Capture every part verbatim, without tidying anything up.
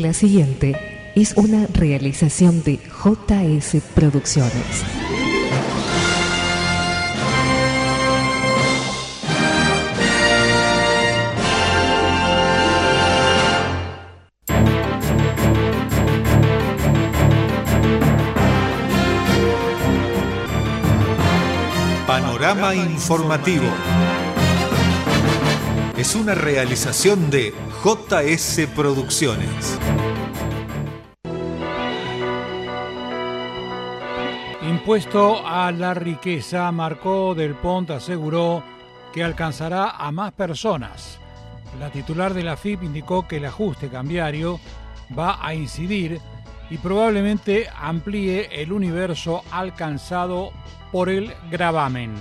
La siguiente es una realización de J S Producciones. Panorama Informativo. Es una realización de J S Producciones. Impuesto a la riqueza, Marcó del Pont aseguró que alcanzará a más personas. La titular de la F I P indicó que el ajuste cambiario va a incidir y probablemente amplíe el universo alcanzado por el gravamen.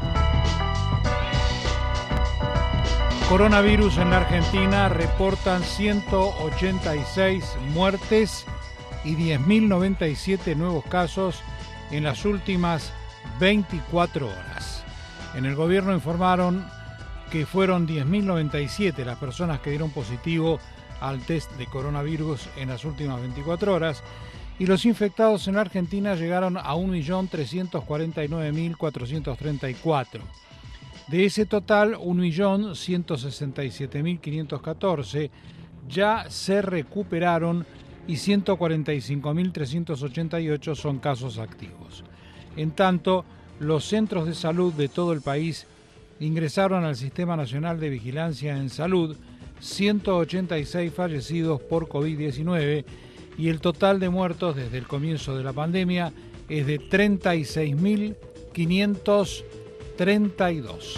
Coronavirus en la Argentina, reportan ciento ochenta y seis muertes y diez mil noventa y siete nuevos casos en las últimas veinticuatro horas. En el gobierno informaron que fueron diez mil noventa y siete las personas que dieron positivo al test de coronavirus en las últimas veinticuatro horas y los infectados en la Argentina llegaron a un millón trescientos cuarenta y nueve mil cuatrocientos treinta y cuatro. De ese total, un millón ciento sesenta y siete mil quinientos catorce ya se recuperaron y ciento cuarenta y cinco mil trescientos ochenta y ocho son casos activos. En tanto, los centros de salud de todo el país ingresaron al Sistema Nacional de Vigilancia en Salud ciento ochenta y seis fallecidos por COVID diecinueve y el total de muertos desde el comienzo de la pandemia es de treinta y seis mil quinientos treinta y dos.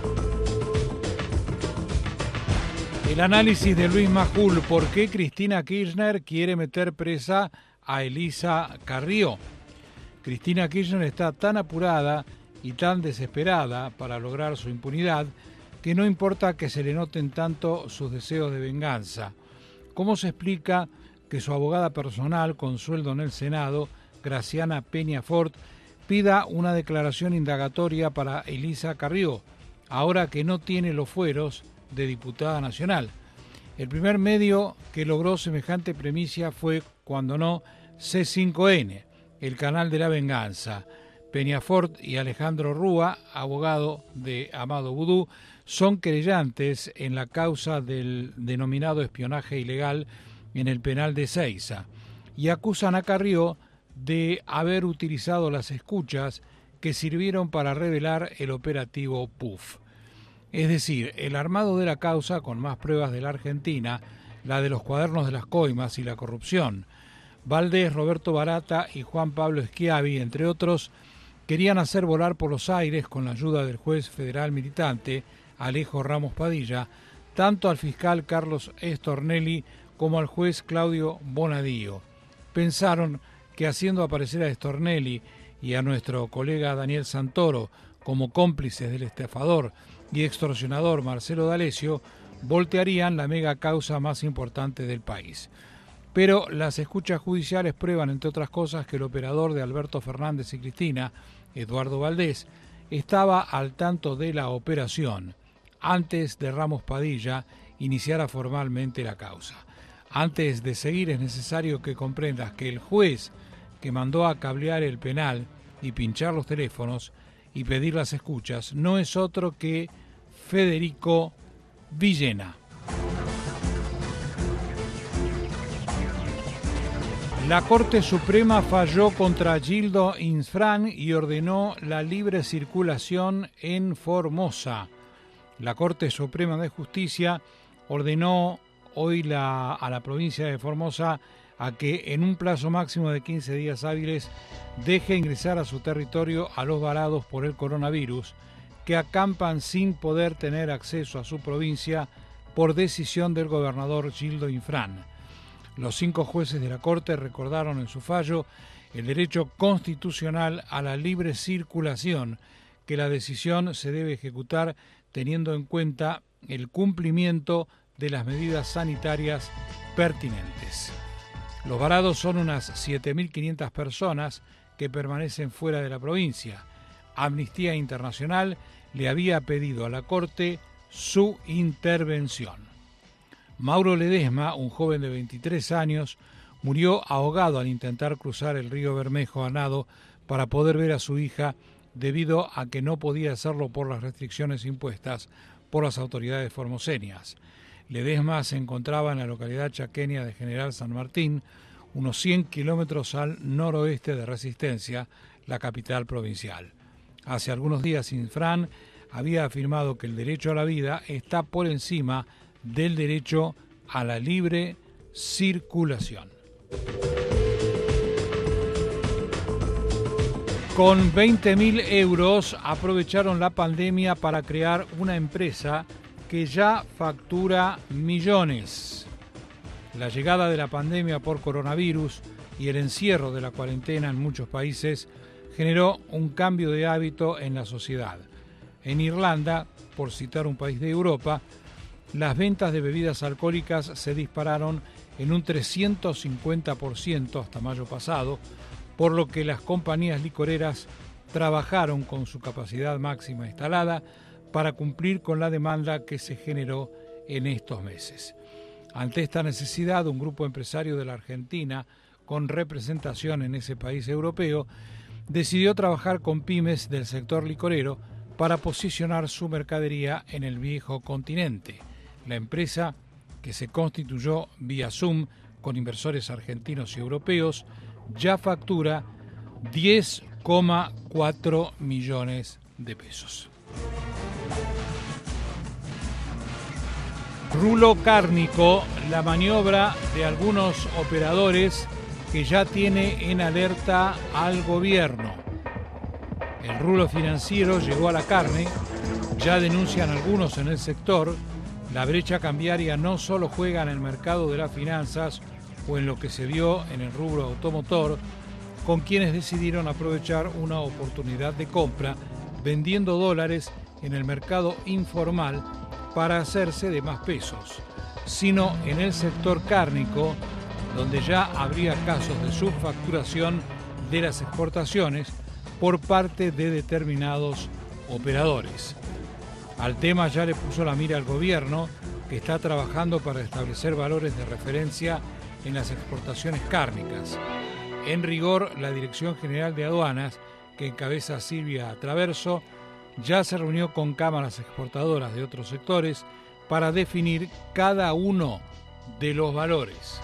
El análisis de Luis Majul: ¿por qué Cristina Kirchner quiere meter presa a Elisa Carrió? Cristina Kirchner está tan apurada y tan desesperada para lograr su impunidad que no importa que se le noten tanto sus deseos de venganza. ¿Cómo se explica que su abogada personal con sueldo en el Senado, Graciana Peñafort, pida una declaración indagatoria para Elisa Carrió, ahora que no tiene los fueros de diputada nacional? El primer medio que logró semejante premisa fue, cuando no, C cinco N, el canal de la venganza. Peñafort y Alejandro Rúa, abogado de Amado Vudú, son querellantes en la causa del denominado espionaje ilegal en el penal de Ezeiza y acusan a Carrió de haber utilizado las escuchas que sirvieron para revelar el operativo P U F. Es decir, el armado de la causa con más pruebas de la Argentina, la de los cuadernos de las coimas y la corrupción. Valdés, Roberto Barata y Juan Pablo Schiavi, entre otros, querían hacer volar por los aires, con la ayuda del juez federal militante Alejo Ramos Padilla, tanto al fiscal Carlos Estornelli como al juez Claudio Bonadío. Pensaron que haciendo aparecer a Estornelli y a nuestro colega Daniel Santoro como cómplices del estafador y extorsionador Marcelo D'Alessio, voltearían la mega causa más importante del país. Pero las escuchas judiciales prueban, entre otras cosas, que el operador de Alberto Fernández y Cristina, Eduardo Valdés, estaba al tanto de la operación antes de Ramos Padilla iniciara formalmente la causa. Antes de seguir, es necesario que comprendas que el juez que mandó a cablear el penal y pinchar los teléfonos y pedir las escuchas no es otro que Federico Villena. La Corte Suprema falló contra Gildo Infran y ordenó la libre circulación en Formosa. La Corte Suprema de Justicia ordenó hoy la, a la provincia de Formosa a que en un plazo máximo de quince días hábiles deje ingresar a su territorio a los varados por el coronavirus que acampan sin poder tener acceso a su provincia por decisión del gobernador Gildo Infran. Los cinco jueces de la Corte recordaron en su fallo el derecho constitucional a la libre circulación, que la decisión se debe ejecutar teniendo en cuenta el cumplimiento de las medidas sanitarias pertinentes. Los varados son unas siete mil quinientas personas que permanecen fuera de la provincia. Amnistía Internacional le había pedido a la Corte su intervención. Mauro Ledesma, un joven de veintitrés años, murió ahogado al intentar cruzar el río Bermejo a nado para poder ver a su hija debido a que no podía hacerlo por las restricciones impuestas por las autoridades formoseñas. Ledesma se encontraba en la localidad chaqueña de General San Martín, unos cien kilómetros al noroeste de Resistencia, la capital provincial. Hace algunos días, Infran había afirmado que el derecho a la vida está por encima del derecho a la libre circulación. Con veinte mil euros aprovecharon la pandemia para crear una empresa que ya factura millones. La llegada de la pandemia por coronavirus y el encierro de la cuarentena en muchos países generó un cambio de hábito en la sociedad. En Irlanda, por citar un país de Europa, las ventas de bebidas alcohólicas se dispararon en un trescientos cincuenta por ciento hasta mayo pasado, por lo que las compañías licoreras trabajaron con su capacidad máxima instalada para cumplir con la demanda que se generó en estos meses. Ante esta necesidad, un grupo empresario de la Argentina, con representación en ese país europeo, decidió trabajar con pymes del sector licorero para posicionar su mercadería en el viejo continente. La empresa, que se constituyó vía Zoom con inversores argentinos y europeos, ya factura diez coma cuatro millones de pesos. Rulo cárnico, la maniobra de algunos operadores que ya tiene en alerta al gobierno. El rulo financiero llegó a la carne, ya denuncian algunos en el sector. La brecha cambiaria no solo juega en el mercado de las finanzas o en lo que se vio en el rubro automotor, con quienes decidieron aprovechar una oportunidad de compra vendiendo dólares en el mercado informal para hacerse de más pesos, sino en el sector cárnico, donde ya habría casos de subfacturación de las exportaciones por parte de determinados operadores. Al tema ya le puso la mira al gobierno, que está trabajando para establecer valores de referencia en las exportaciones cárnicas. En rigor, la Dirección General de Aduanas, que encabeza Silvia Traverso, ya se reunió con cámaras exportadoras de otros sectores para definir cada uno de los valores.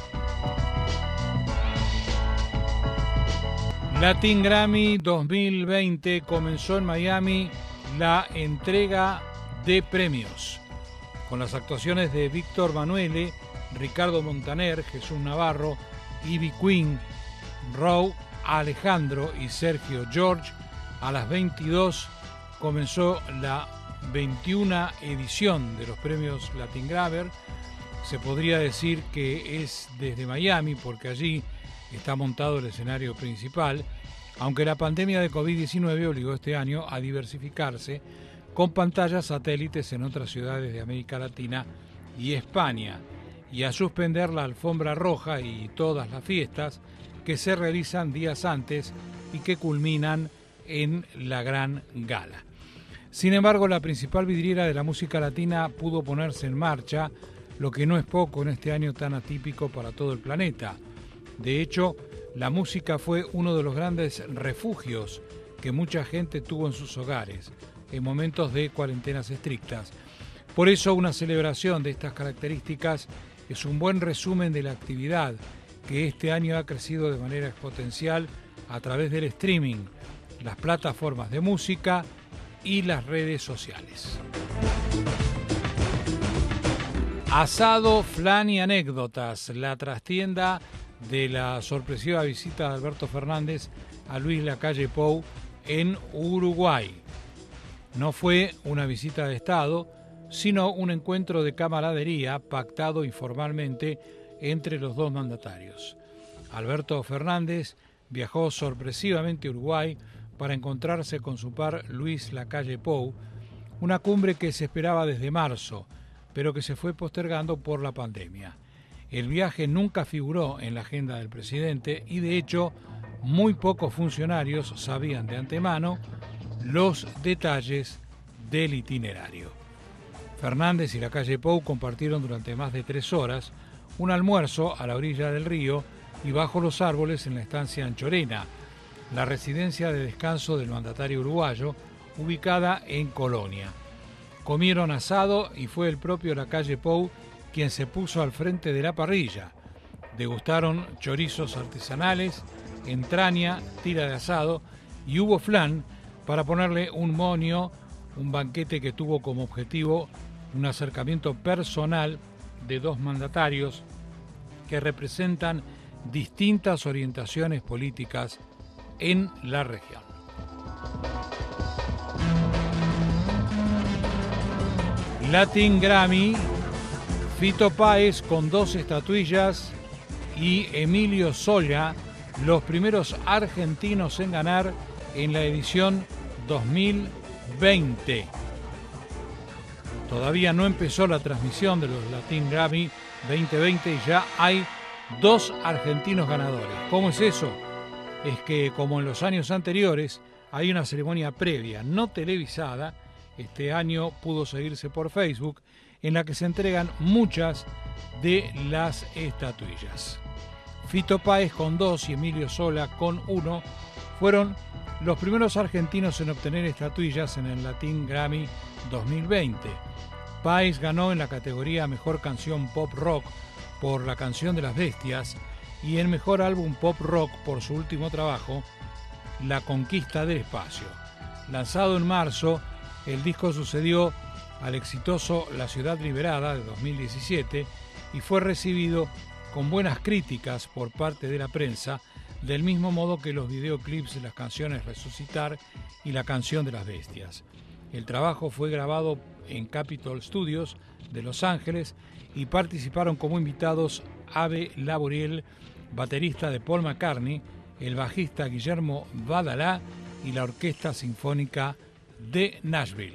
Latin Grammy dos mil veinte comenzó en Miami la entrega de premios, con las actuaciones de Víctor Manuelle, Ricardo Montaner, Jesús Navarro, Ivy Queen, Raúl Alejandro y Sergio George. A las veintidós comenzó la veintiuna edición de los premios Latin Grammy. Se podría decir que es desde Miami, porque allí está montado el escenario principal, aunque la pandemia de covid diecinueve obligó este año a diversificarse con pantallas satélites en otras ciudades de América Latina y España, y a suspender la alfombra roja y todas las fiestas que se realizan días antes y que culminan en la gran gala. Sin embargo, la principal vidriera de la música latina pudo ponerse en marcha, lo que no es poco en este año tan atípico para todo el planeta. De hecho, la música fue uno de los grandes refugios que mucha gente tuvo en sus hogares en momentos de cuarentenas estrictas. Por eso, una celebración de estas características es un buen resumen de la actividad que este año ha crecido de manera exponencial a través del streaming, las plataformas de música y las redes sociales. Asado, flan y anécdotas, la trastienda de la sorpresiva visita de Alberto Fernández a Luis Lacalle Pou en Uruguay. No fue una visita de Estado, sino un encuentro de camaradería pactado informalmente entre los dos mandatarios. Alberto Fernández viajó sorpresivamente a Uruguay para encontrarse con su par Luis Lacalle Pou, una cumbre que se esperaba desde marzo, pero que se fue postergando por la pandemia. El viaje nunca figuró en la agenda del presidente y, de hecho, muy pocos funcionarios sabían de antemano los detalles del itinerario. Fernández y la calle Pou compartieron durante más de tres horas un almuerzo a la orilla del río y bajo los árboles en la estancia Anchorena, la residencia de descanso del mandatario uruguayo, ubicada en Colonia. Comieron asado y fue el propio Lacalle Pou quien se puso al frente de la parrilla. Degustaron chorizos artesanales, entraña, tira de asado y hubo flan para ponerle un moño, un banquete que tuvo como objetivo un acercamiento personal de dos mandatarios que representan distintas orientaciones políticas en la región. Latin Grammy, Fito Páez con dos estatuillas y Emilio Zolla, los primeros argentinos en ganar en la edición dos mil veinte. Todavía no empezó la transmisión de los Latin Grammy veinte veinte y ya hay dos argentinos ganadores. ¿Cómo es eso? Es que, como en los años anteriores, hay una ceremonia previa, no televisada. Este año pudo seguirse por Facebook, en la que se entregan muchas de las estatuillas. Fito Páez con dos y Emilio Zolla con uno fueron los primeros argentinos en obtener estatuillas en el Latin Grammy dos mil veinte. Páez ganó en la categoría Mejor Canción Pop Rock por La Canción de las Bestias y en Mejor Álbum Pop Rock por su último trabajo, La Conquista del Espacio. Lanzado en marzo, el disco sucedió al exitoso La Ciudad Liberada de dos mil diecisiete y fue recibido con buenas críticas por parte de la prensa, del mismo modo que los videoclips de las canciones Resucitar y La Canción de las Bestias. El trabajo fue grabado en Capitol Studios de Los Ángeles y participaron como invitados Abe Laboriel, baterista de Paul McCartney, el bajista Guillermo Badalá y la Orquesta Sinfónica de Nashville.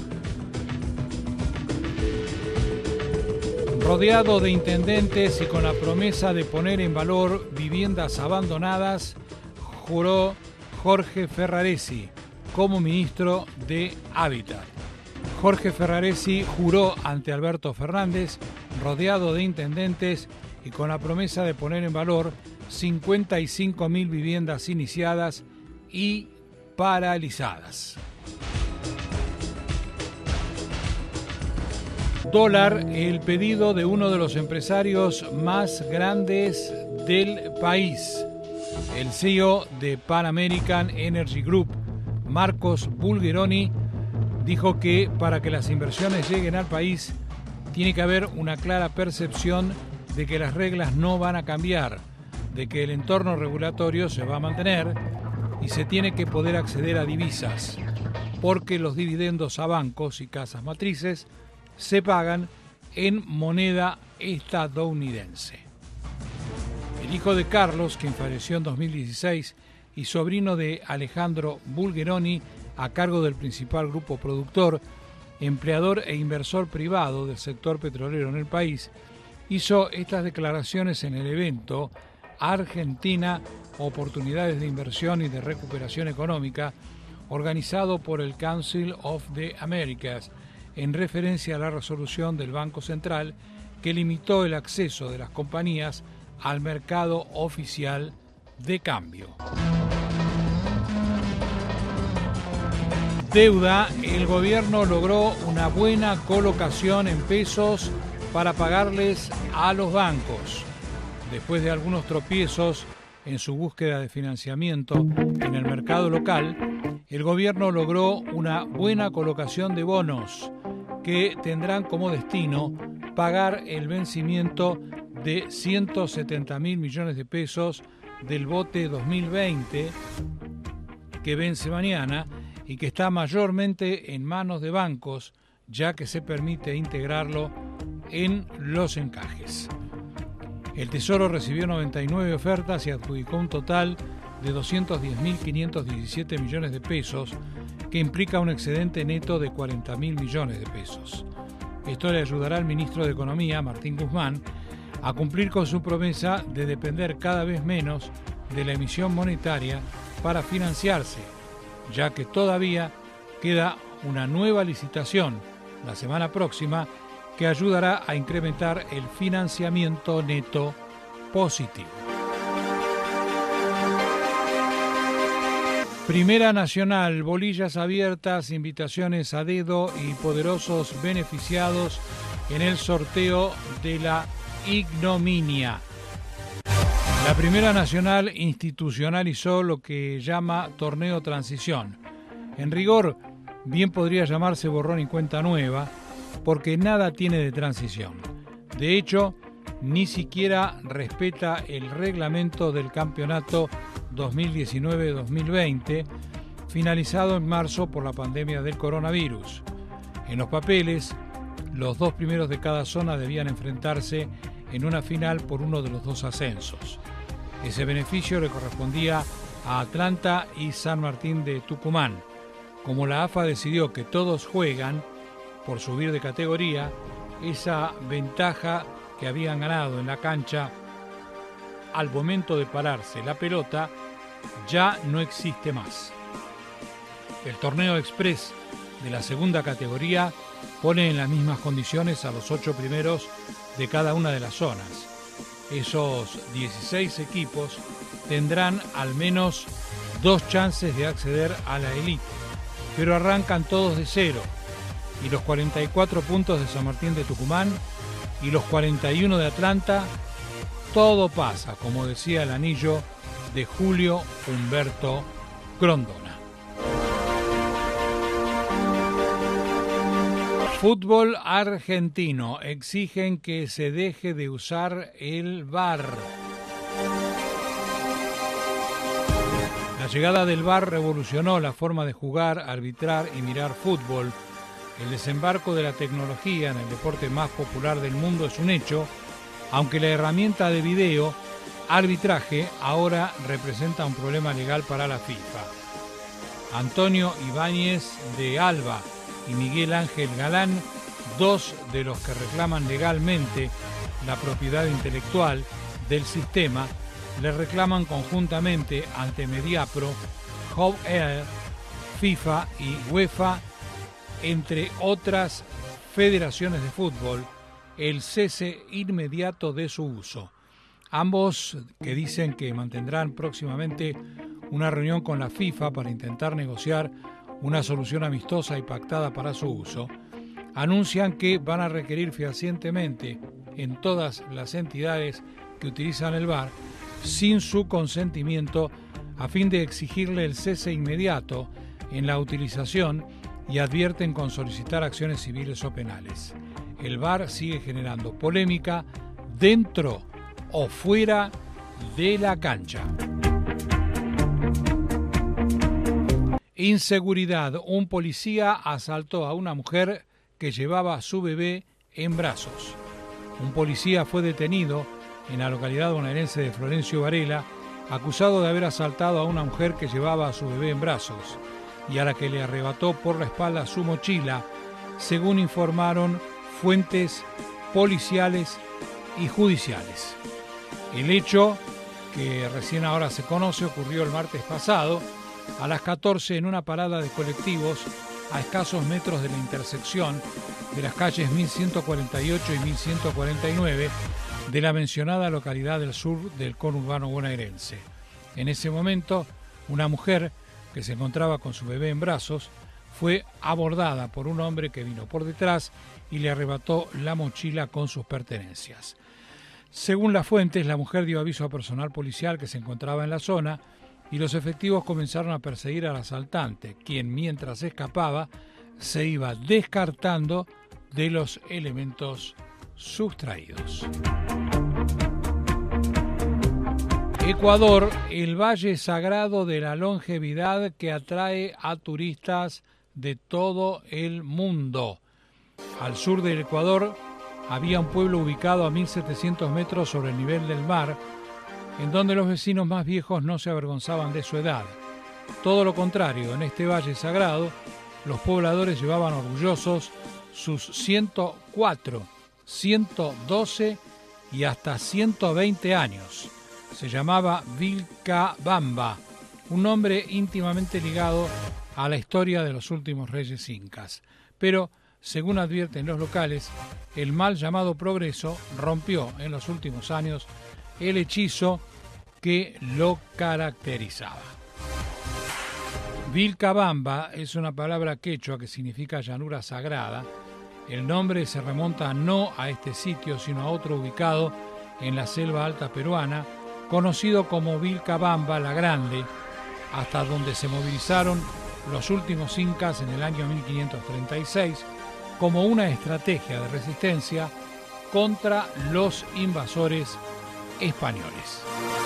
Rodeado de intendentes y con la promesa de poner en valor viviendas abandonadas, juró Jorge Ferraresi como ministro de Hábitat. Jorge Ferraresi juró ante Alberto Fernández, rodeado de intendentes y con la promesa de poner en valor cincuenta y cinco mil viviendas iniciadas y paralizadas. Dólar, el pedido de uno de los empresarios más grandes del país. El C E O de Pan American Energy Group, Marcos Bulgeroni, dijo que para que las inversiones lleguen al país tiene que haber una clara percepción de que las reglas no van a cambiar, de que el entorno regulatorio se va a mantener y se tiene que poder acceder a divisas, porque los dividendos a bancos y casas matrices se pagan en moneda estadounidense. El hijo de Carlos, quien falleció en dos mil dieciséis, y sobrino de Alejandro Bulgeroni, a cargo del principal grupo productor, empleador e inversor privado del sector petrolero en el país, hizo estas declaraciones en el evento Argentina, Oportunidades de Inversión y de Recuperación Económica, organizado por el Council of the Americas, en referencia a la resolución del Banco Central que limitó el acceso de las compañías al mercado oficial de cambio. Deuda, el gobierno logró una buena colocación en pesos para pagarles a los bancos. Después de algunos tropiezos en su búsqueda de financiamiento en el mercado local, el gobierno logró una buena colocación de bonos que tendrán como destino pagar el vencimiento de ciento setenta mil millones de pesos del bote dos mil veinte que vence mañana y que está mayormente en manos de bancos, ya que se permite integrarlo en los encajes. El Tesoro recibió noventa y nueve ofertas y adjudicó un total de doscientos diez mil quinientos diecisiete millones de pesos, que implica un excedente neto de cuarenta mil millones de pesos. Esto le ayudará al ministro de Economía, Martín Guzmán, a cumplir con su promesa de depender cada vez menos de la emisión monetaria para financiarse, ya que todavía queda una nueva licitación la semana próxima, que ayudará a incrementar el financiamiento neto positivo. Primera Nacional, bolillas abiertas, invitaciones a dedo y poderosos beneficiados en el sorteo de la ignominia. La Primera Nacional institucionalizó lo que llama Torneo Transición. En rigor, bien podría llamarse borrón y cuenta nueva, porque nada tiene de transición. De hecho, ni siquiera respeta el reglamento del campeonato dos mil diecinueve dos mil veinte, finalizado en marzo por la pandemia del coronavirus. En los papeles, los dos primeros de cada zona debían enfrentarse en una final por uno de los dos ascensos. Ese beneficio le correspondía a Atlanta y San Martín de Tucumán. Como la A F A decidió que todos juegan por subir de categoría, esa ventaja que habían ganado en la cancha al momento de pararse la pelota ya no existe más. El torneo express de la segunda categoría pone en las mismas condiciones a los ocho primeros de cada una de las zonas. Esos dieciséis equipos tendrán al menos dos chances de acceder a la élite, pero arrancan todos de cero, y los cuarenta y cuatro puntos de San Martín de Tucumán y los cuarenta y uno de Atlanta, todo pasa, como decía el anillo de Julio Humberto Grondona. Fútbol argentino. Exigen que se deje de usar el V A R. La llegada del V A R revolucionó la forma de jugar, arbitrar y mirar fútbol. El desembarco de la tecnología en el deporte más popular del mundo es un hecho, aunque la herramienta de video, arbitraje, ahora representa un problema legal para la FIFA. Antonio Ibáñez de Alba y Miguel Ángel Galán, dos de los que reclaman legalmente la propiedad intelectual del sistema, le reclaman conjuntamente ante Mediapro, However, FIFA y UEFA, entre otras federaciones de fútbol, el cese inmediato de su uso. Ambos, que dicen que mantendrán próximamente una reunión con la FIFA para intentar negociar una solución amistosa y pactada para su uso, anuncian que van a requerir fehacientemente en todas las entidades que utilizan el V A R, sin su consentimiento, a fin de exigirle el cese inmediato en la utilización, y advierten con solicitar acciones civiles o penales. El V A R sigue generando polémica dentro o fuera de la cancha. Inseguridad. Un policía asaltó a una mujer que llevaba a su bebé en brazos. Un policía fue detenido en la localidad bonaerense de Florencio Varela, acusado de haber asaltado a una mujer que llevaba a su bebé en brazos y a la que le arrebató por la espalda su mochila, según informaron fuentes policiales y judiciales. El hecho, que recién ahora se conoce, ocurrió el martes pasado a las catorce en una parada de colectivos a escasos metros de la intersección de las calles mil ciento cuarenta y ocho y mil ciento cuarenta y nueve de la mencionada localidad del sur del conurbano bonaerense. En ese momento, una mujer que se encontraba con su bebé en brazos fue abordada por un hombre que vino por detrás y le arrebató la mochila con sus pertenencias. Según las fuentes, la mujer dio aviso a personal policial que se encontraba en la zona y los efectivos comenzaron a perseguir al asaltante, quien mientras escapaba se iba descartando de los elementos sustraídos. Ecuador, el valle sagrado de la longevidad que atrae a turistas de todo el mundo. Al sur del Ecuador había un pueblo ubicado a mil setecientos metros sobre el nivel del mar, en donde los vecinos más viejos no se avergonzaban de su edad. Todo lo contrario, en este valle sagrado, los pobladores llevaban orgullosos sus ciento cuatro, ciento doce y hasta ciento veinte años. Se llamaba Vilcabamba, un nombre íntimamente ligado a la historia de los últimos reyes incas. Pero Según advierten los locales, el mal llamado progreso rompió en los últimos años el hechizo que lo caracterizaba. Vilcabamba es una palabra quechua que significa llanura sagrada. El nombre se remonta no a este sitio, sino a otro ubicado en la selva alta peruana, conocido como Vilcabamba la Grande, hasta donde se movilizaron los últimos incas en el año mil quinientos treinta y seis como una estrategia de resistencia contra los invasores españoles.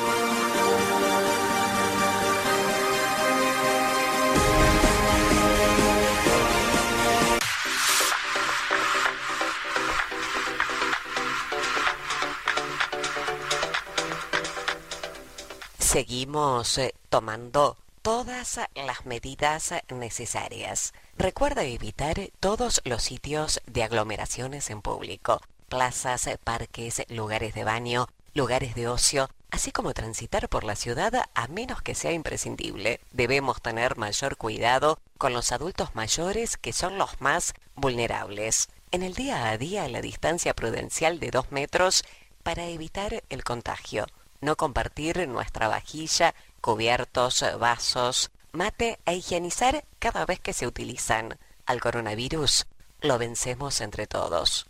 Seguimos eh, tomando todas las medidas necesarias. Recuerda evitar todos los sitios de aglomeraciones en público, plazas, parques, lugares de baño, lugares de ocio, así como transitar por la ciudad a menos que sea imprescindible. Debemos tener mayor cuidado con los adultos mayores, que son los más vulnerables. En el día a día, la distancia prudencial de dos metros para evitar el contagio. No compartir nuestra vajilla, cubiertos, vasos, mate e higienizar cada vez que se utilizan. Al coronavirus lo vencemos entre todos.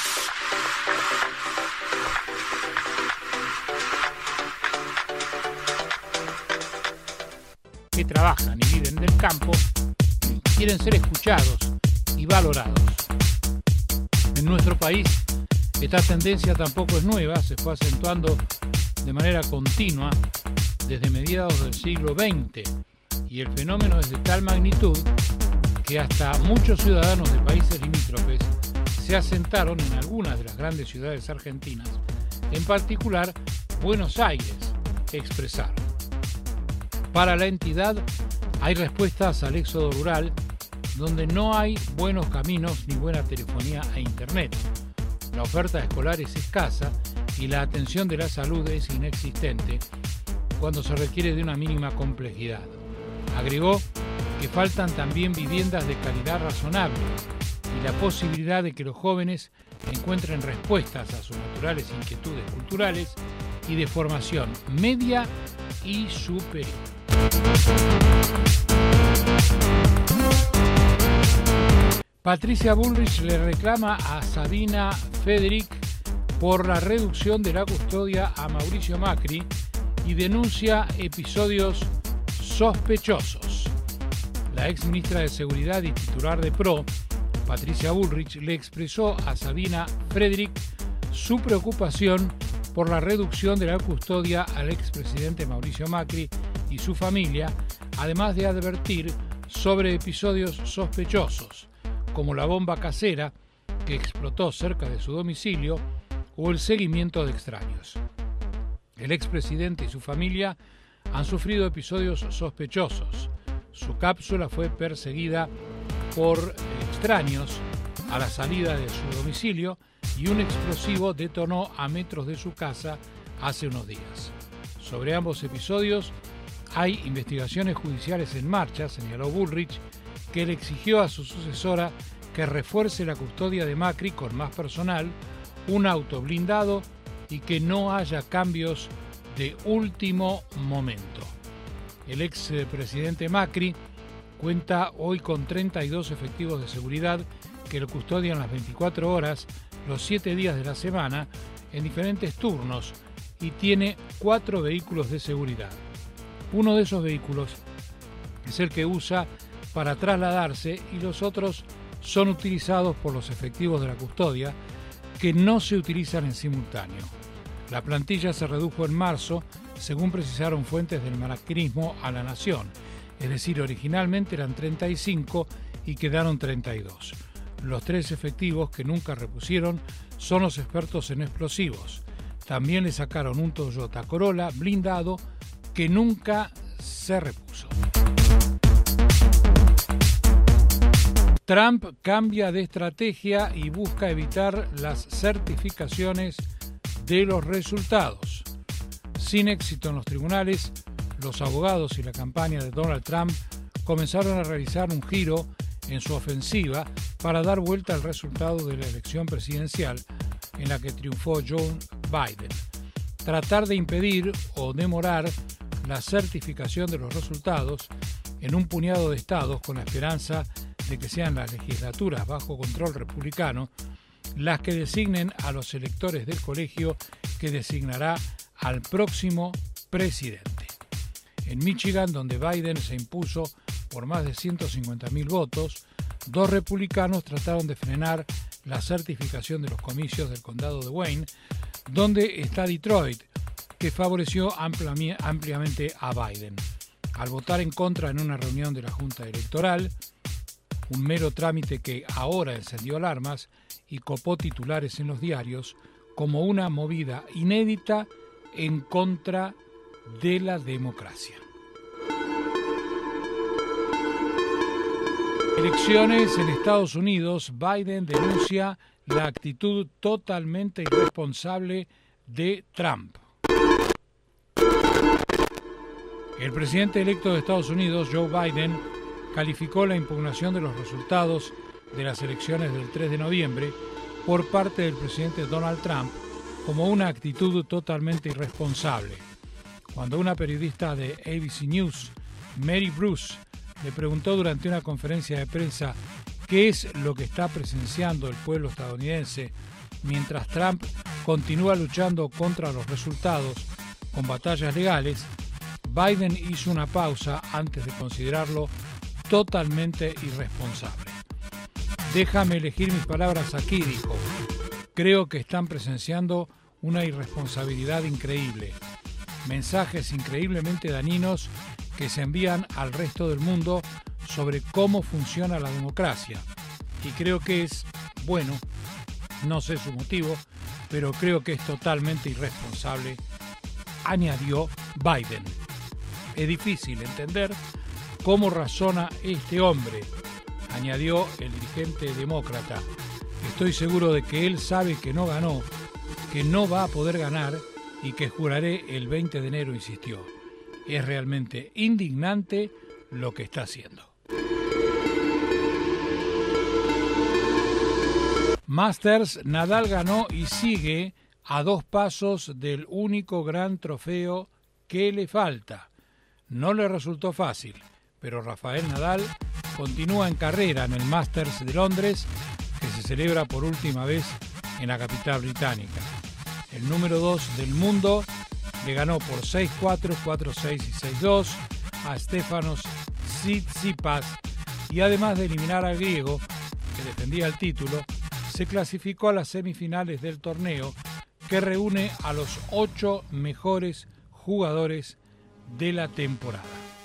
Que trabajan y viven del campo quieren ser escuchados y valorados. En nuestro país esta tendencia tampoco es nueva, se fue acentuando de manera continua desde mediados del siglo veinte, y el fenómeno es de tal magnitud que hasta muchos ciudadanos de países limítrofes se asentaron en algunas de las grandes ciudades argentinas, en particular Buenos Aires, expresaron. Para la entidad hay respuestas al éxodo rural, donde no hay buenos caminos ni buena telefonía e internet. La oferta escolar es escasa y la atención de la salud es inexistente cuando se requiere de una mínima complejidad. Agregó que faltan también viviendas de calidad razonable y la posibilidad de que los jóvenes encuentren respuestas a sus naturales inquietudes culturales y de formación media y superior. Patricia Bullrich le reclama a Sabina Frederick por la reducción de la custodia a Mauricio Macri y denuncia episodios sospechosos. La ex ministra de Seguridad y titular de PRO, Patricia Bullrich, le expresó a Sabina Frederick su preocupación por la reducción de la custodia al expresidente Mauricio Macri y su familia, además de advertir sobre episodios sospechosos, como la bomba casera que explotó cerca de su domicilio o el seguimiento de extraños. El expresidente y su familia han sufrido episodios sospechosos. Su cápsula fue perseguida por extraños a la salida de su domicilio y un explosivo detonó a metros de su casa hace unos días. Sobre ambos episodios hay investigaciones judiciales en marcha, señaló Bullrich, que le exigió a su sucesora que refuerce la custodia de Macri con más personal, un auto blindado y que no haya cambios de último momento. El expresidente Macri cuenta hoy con treinta y dos efectivos de seguridad que lo custodian las veinticuatro horas, los siete días de la semana, en diferentes turnos, y tiene cuatro vehículos de seguridad. Uno de esos vehículos es el que usa para trasladarse y los otros son utilizados por los efectivos de la custodia, que no se utilizan en simultáneo. La plantilla se redujo en marzo, según precisaron fuentes del macrismo a La Nación, es decir, originalmente eran treinta y cinco y quedaron treinta y dos. Los tres efectivos que nunca repusieron son los expertos en explosivos. También le sacaron un Toyota Corolla blindado que nunca se repuso. Trump cambia de estrategia y busca evitar las certificaciones de los resultados. Sin éxito en los tribunales, los abogados y la campaña de Donald Trump comenzaron a realizar un giro en su ofensiva para dar vuelta al resultado de la elección presidencial en la que triunfó Joe Biden. Tratar de impedir o demorar la certificación de los resultados en un puñado de estados con la esperanza de que sean las legislaturas bajo control republicano las que designen a los electores del colegio que designará al próximo presidente. En Michigan, donde Biden se impuso por más de ciento cincuenta mil votos, dos republicanos trataron de frenar la certificación de los comicios del condado de Wayne, donde está Detroit, que favoreció ampliamente a Biden. Al votar en contra en una reunión de la Junta Electoral, un mero trámite que ahora encendió alarmas y copó titulares en los diarios como una movida inédita en contra de la democracia. Elecciones en Estados Unidos. Biden denuncia la actitud totalmente irresponsable de Trump. El presidente electo de Estados Unidos, Joe Biden, calificó la impugnación de los resultados de las elecciones del tres de noviembre por parte del presidente Donald Trump como una actitud totalmente irresponsable. Cuando una periodista de A B C News, Mary Bruce, le preguntó durante una conferencia de prensa qué es lo que está presenciando el pueblo estadounidense mientras Trump continúa luchando contra los resultados con batallas legales, Biden hizo una pausa antes de considerarlo totalmente irresponsable. Déjame elegir mis palabras aquí, dijo. Creo que están presenciando una irresponsabilidad increíble. Mensajes increíblemente dañinos que se envían al resto del mundo sobre cómo funciona la democracia. Y creo que es, bueno, no sé su motivo, pero creo que es totalmente irresponsable, añadió Biden. Es difícil entender cómo razona este hombre, añadió el dirigente demócrata. Estoy seguro de que él sabe que no ganó, que no va a poder ganar y que juraré el veinte de enero, insistió. Es realmente indignante lo que está haciendo. Masters, Nadal ganó y sigue a dos pasos del único gran trofeo que le falta. No le resultó fácil, pero Rafael Nadal continúa en carrera en el Masters de Londres, que se celebra por última vez en la capital británica. El número dos del mundo le ganó por seis cuatro, cuatro seis y seis dos a Stefanos Tsitsipas y además de eliminar al griego, que defendía el título, se clasificó a las semifinales del torneo que reúne a los ocho mejores jugadores de la temporada.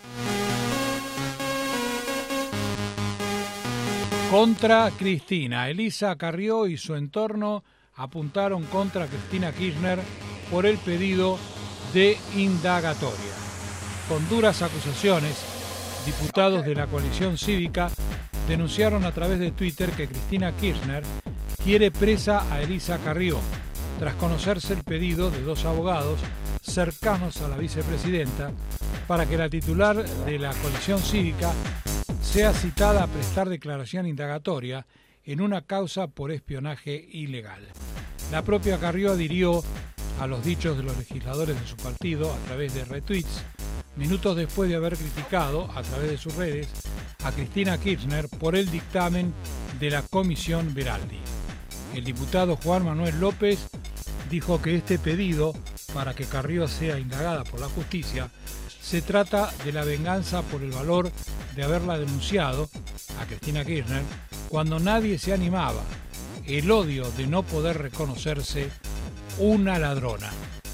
Contra Cristina, Elisa Carrió y su entorno apuntaron contra Cristina Kirchner por el pedido de indagatoria. Con duras acusaciones, diputados de la coalición cívica denunciaron a través de Twitter que Cristina Kirchner quiere presa a Elisa Carrió, tras conocerse el pedido de dos abogados cercanos a la vicepresidenta para que la titular de la coalición cívica sea citada a prestar declaración indagatoria en una causa por espionaje ilegal. La propia Carrió adhirió a los dichos de los legisladores de su partido a través de retweets, minutos después de haber criticado a través de sus redes a Cristina Kirchner por el dictamen de la Comisión Veraldi. El diputado Juan Manuel López dijo que este pedido para que Carrió sea indagada por la justicia se trata de la venganza por el valor de haberla denunciado a Cristina Kirchner cuando nadie se animaba, el odio de no poder reconocerse una ladrona.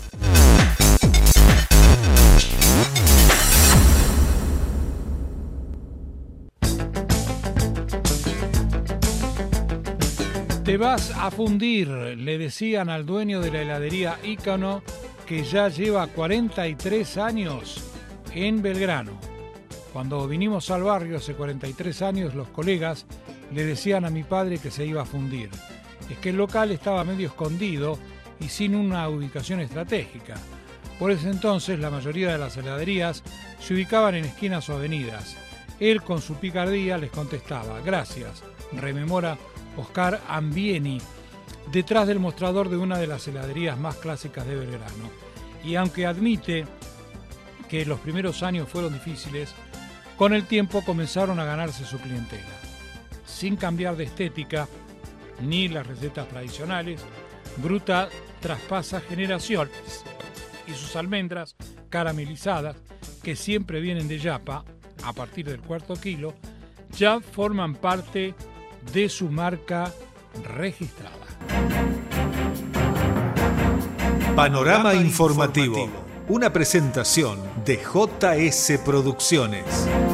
Te vas a fundir, le decían al dueño de la heladería Ícano, que ya lleva cuarenta y tres años en Belgrano. Cuando vinimos al barrio hace cuarenta y tres años, los colegas le decían a mi padre que se iba a fundir. Es que el local estaba medio escondido y sin una ubicación estratégica. Por ese entonces, la mayoría de las heladerías se ubicaban en esquinas o avenidas. Él, con su picardía, les contestaba: gracias, rememora Oscar Ambieni, detrás del mostrador de una de las heladerías más clásicas de Belgrano. Y aunque admite que los primeros años fueron difíciles, con el tiempo comenzaron a ganarse su clientela. Sin cambiar de estética ni las recetas tradicionales, Gruta traspasa generaciones y sus almendras caramelizadas, que siempre vienen de Yapa, a partir del cuarto kilo, ya forman parte de su marca registrada. Panorama informativo, una presentación de J S Producciones.